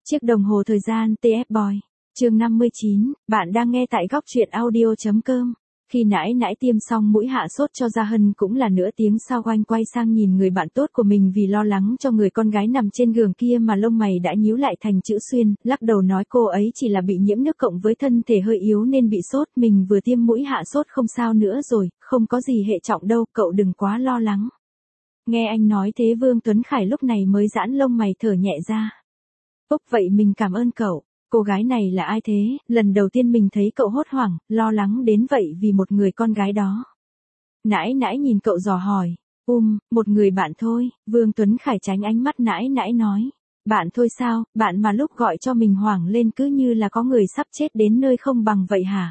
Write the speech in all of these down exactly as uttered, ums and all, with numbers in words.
Chiếc đồng hồ thời gian tê ép Boy. Chương năm mươi chín, bạn đang nghe tại góc truyện audio chấm com. Khi nãi nãi tiêm xong mũi hạ sốt cho Gia Hân cũng là nửa tiếng sau, anh quay sang nhìn người bạn tốt của mình vì lo lắng cho người con gái nằm trên giường kia mà lông mày đã nhíu lại thành chữ xuyên, lắc đầu nói cô ấy chỉ là bị nhiễm nước cộng với thân thể hơi yếu nên bị sốt, mình vừa tiêm mũi hạ sốt không sao nữa rồi, không có gì hệ trọng đâu, cậu đừng quá lo lắng. Nghe anh nói thế Vương Tuấn Khải lúc này mới giãn lông mày thở nhẹ ra. Úc, vậy mình cảm ơn cậu. Cô gái này là ai thế? Lần đầu tiên mình thấy cậu hốt hoảng, lo lắng đến vậy vì một người con gái đó. Nãi nãi nhìn cậu dò hỏi. Um, một người bạn thôi, Vương Tuấn Khải tránh ánh mắt nãi nãi nói. Bạn thôi sao, bạn mà lúc gọi cho mình hoảng lên cứ như là có người sắp chết đến nơi không bằng vậy hả?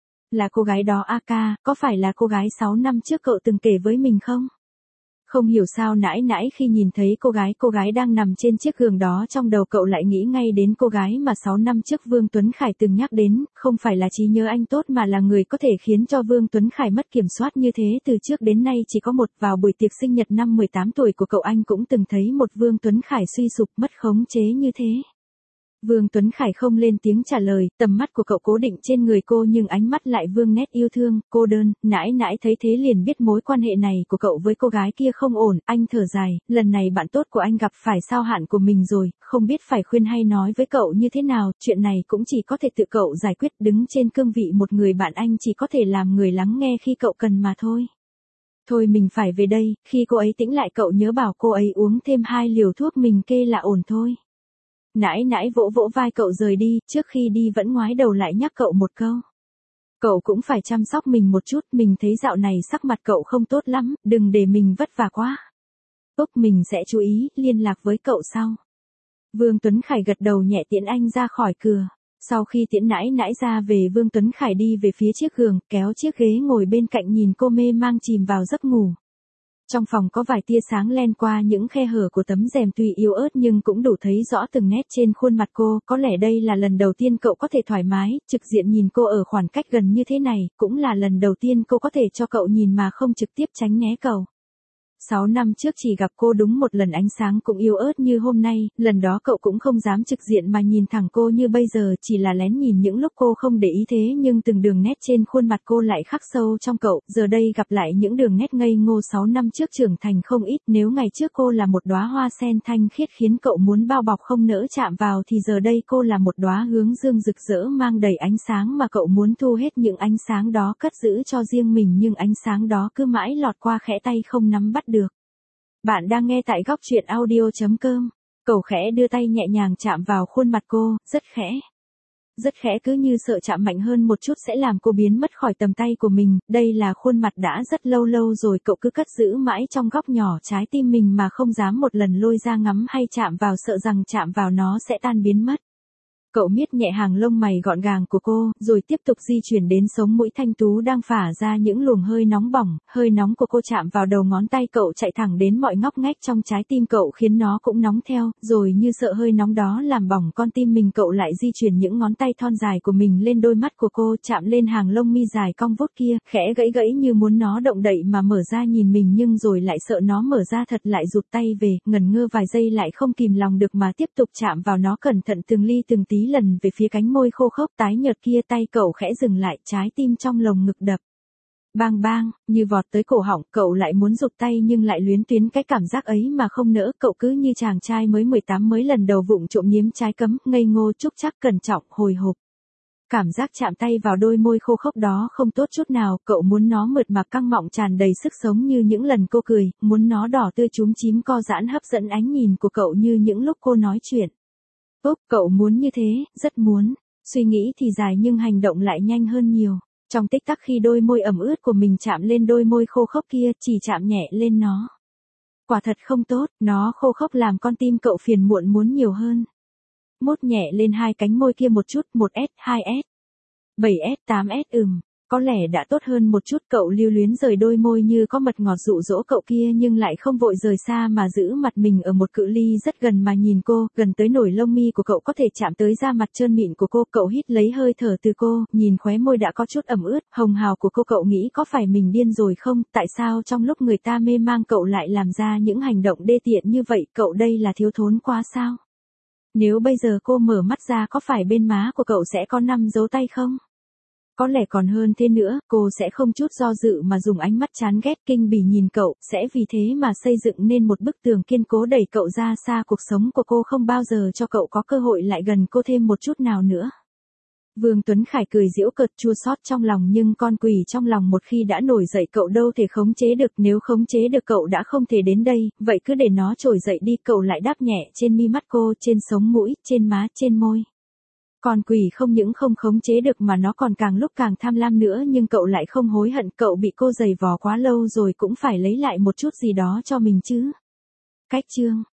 Là cô gái đó a ca, có phải là cô gái sáu năm trước cậu từng kể với mình không? Không hiểu sao nãi nãi khi nhìn thấy cô gái cô gái đang nằm trên chiếc giường đó trong đầu cậu lại nghĩ ngay đến cô gái mà sáu năm trước Vương Tuấn Khải từng nhắc đến, không phải là trí nhớ anh tốt mà là người có thể khiến cho Vương Tuấn Khải mất kiểm soát như thế từ trước đến nay chỉ có một. Vào buổi tiệc sinh nhật năm mười tám tuổi của cậu anh cũng từng thấy một Vương Tuấn Khải suy sụp mất khống chế như thế. Vương Tuấn Khải không lên tiếng trả lời, tầm mắt của cậu cố định trên người cô nhưng ánh mắt lại vương nét yêu thương, cô đơn, nãi nãi thấy thế liền biết mối quan hệ này của cậu với cô gái kia không ổn, anh thở dài, lần này bạn tốt của anh gặp phải sao hạn của mình rồi, không biết phải khuyên hay nói với cậu như thế nào, chuyện này cũng chỉ có thể tự cậu giải quyết, đứng trên cương vị một người bạn anh chỉ có thể làm người lắng nghe khi cậu cần mà thôi. Thôi mình phải về đây, khi cô ấy tĩnh lại cậu nhớ bảo cô ấy uống thêm hai liều thuốc mình kê là ổn thôi. Nãi nãi vỗ vỗ vai cậu rời đi, trước khi đi vẫn ngoái đầu lại nhắc cậu một câu. Cậu cũng phải chăm sóc mình một chút, mình thấy dạo này sắc mặt cậu không tốt lắm, đừng để mình vất vả quá. Úc, mình sẽ chú ý, liên lạc với cậu sau. Vương Tuấn Khải gật đầu nhẹ tiễn anh ra khỏi cửa. Sau khi tiễn nãi nãi ra về Vương Tuấn Khải đi về phía chiếc giường, kéo chiếc ghế ngồi bên cạnh nhìn cô mê mang chìm vào giấc ngủ. Trong phòng có vài tia sáng len qua những khe hở của tấm rèm tuy yếu ớt nhưng cũng đủ thấy rõ từng nét trên khuôn mặt cô, có lẽ đây là lần đầu tiên cậu có thể thoải mái, trực diện nhìn cô ở khoảng cách gần như thế này, cũng là lần đầu tiên cô có thể cho cậu nhìn mà không trực tiếp tránh né cậu. Sáu năm trước chỉ gặp cô đúng một lần, ánh sáng cũng yếu ớt như hôm nay, lần đó cậu cũng không dám trực diện mà nhìn thẳng cô như bây giờ, chỉ là lén nhìn những lúc cô không để ý thế nhưng từng đường nét trên khuôn mặt cô lại khắc sâu trong cậu, giờ đây gặp lại những đường nét ngây ngô sáu năm trước trưởng thành không ít, nếu ngày trước cô là một đóa hoa sen thanh khiết khiến cậu muốn bao bọc không nỡ chạm vào thì giờ đây cô là một đóa hướng dương rực rỡ mang đầy ánh sáng mà cậu muốn thu hết những ánh sáng đó cất giữ cho riêng mình nhưng ánh sáng đó cứ mãi lọt qua khẽ tay không nắm bắt được. Bạn đang nghe tại góc truyện audio chấm com. Cậu khẽ đưa tay nhẹ nhàng chạm vào khuôn mặt cô, rất khẽ. Rất khẽ cứ như sợ chạm mạnh hơn một chút sẽ làm cô biến mất khỏi tầm tay của mình, đây là khuôn mặt đã rất lâu lâu rồi cậu cứ cất giữ mãi trong góc nhỏ trái tim mình mà không dám một lần lôi ra ngắm hay chạm vào sợ rằng chạm vào nó sẽ tan biến mất. Cậu miết nhẹ hàng lông mày gọn gàng của cô, rồi tiếp tục di chuyển đến sống mũi thanh tú đang phả ra những luồng hơi nóng bỏng, hơi nóng của cô chạm vào đầu ngón tay cậu chạy thẳng đến mọi ngóc ngách trong trái tim cậu khiến nó cũng nóng theo, rồi như sợ hơi nóng đó làm bỏng con tim mình cậu lại di chuyển những ngón tay thon dài của mình lên đôi mắt của cô chạm lên hàng lông mi dài cong vút kia, khẽ gãy gãy như muốn nó động đậy mà mở ra nhìn mình nhưng rồi lại sợ nó mở ra thật lại rụt tay về, ngần ngơ vài giây lại không kìm lòng được mà tiếp tục chạm vào nó cẩn thận từng ly từng tí lần về phía cánh môi khô khốc tái nhợt kia tay cậu khẽ dừng lại trái tim trong lồng ngực đập. Bang bang, như vọt tới cổ họng cậu lại muốn rụt tay nhưng lại luyến tuyến cái cảm giác ấy mà không nỡ cậu cứ như chàng trai mới mười tám mới lần đầu vụng trộm nếm trái cấm, ngây ngô trúc chắc cẩn trọng hồi hộp. Cảm giác chạm tay vào đôi môi khô khốc đó không tốt chút nào, cậu muốn nó mượt mà căng mọng tràn đầy sức sống như những lần cô cười, muốn nó đỏ tươi chúm chím co giãn hấp dẫn ánh nhìn của cậu như những lúc cô nói chuyện. Úc, cậu muốn như thế, rất muốn. Suy nghĩ thì dài nhưng hành động lại nhanh hơn nhiều. Trong tích tắc khi đôi môi ẩm ướt của mình chạm lên đôi môi khô khốc kia, chỉ chạm nhẹ lên nó. Quả thật không tốt, nó khô khốc làm con tim cậu phiền muộn muốn nhiều hơn. Mốt nhẹ lên hai cánh môi kia một chút, một S, hai S, bảy S, tám S ừm. Có lẽ đã tốt hơn một chút cậu lưu luyến rời đôi môi như có mật ngọt dụ dỗ cậu kia nhưng lại không vội rời xa mà giữ mặt mình ở một cự ly rất gần mà nhìn cô, gần tới nổi lông mi của cậu có thể chạm tới da mặt trơn mịn của cô, cậu hít lấy hơi thở từ cô, nhìn khóe môi đã có chút ẩm ướt, hồng hào của cô cậu nghĩ có phải mình điên rồi không, tại sao trong lúc người ta mê mang cậu lại làm ra những hành động đê tiện như vậy, cậu đây là thiếu thốn quá sao? Nếu bây giờ cô mở mắt ra có phải bên má của cậu sẽ có năm dấu tay không? Có lẽ còn hơn thế nữa, cô sẽ không chút do dự mà dùng ánh mắt chán ghét kinh bỉ nhìn cậu, sẽ vì thế mà xây dựng nên một bức tường kiên cố đẩy cậu ra xa cuộc sống của cô, không bao giờ cho cậu có cơ hội lại gần cô thêm một chút nào nữa. Vương Tuấn Khải cười giễu cợt chua xót trong lòng, nhưng con quỷ trong lòng một khi đã nổi dậy cậu đâu thể khống chế được, nếu khống chế được cậu đã không thể đến đây, vậy cứ để nó trồi dậy đi. Cậu lại đáp nhẹ trên mi mắt cô, trên sống mũi, trên má, trên môi. Con quỷ không những không khống chế được mà nó còn càng lúc càng tham lam nữa, nhưng cậu lại không hối hận, cậu bị cô giày vò quá lâu rồi cũng phải lấy lại một chút gì đó cho mình chứ. Cách chương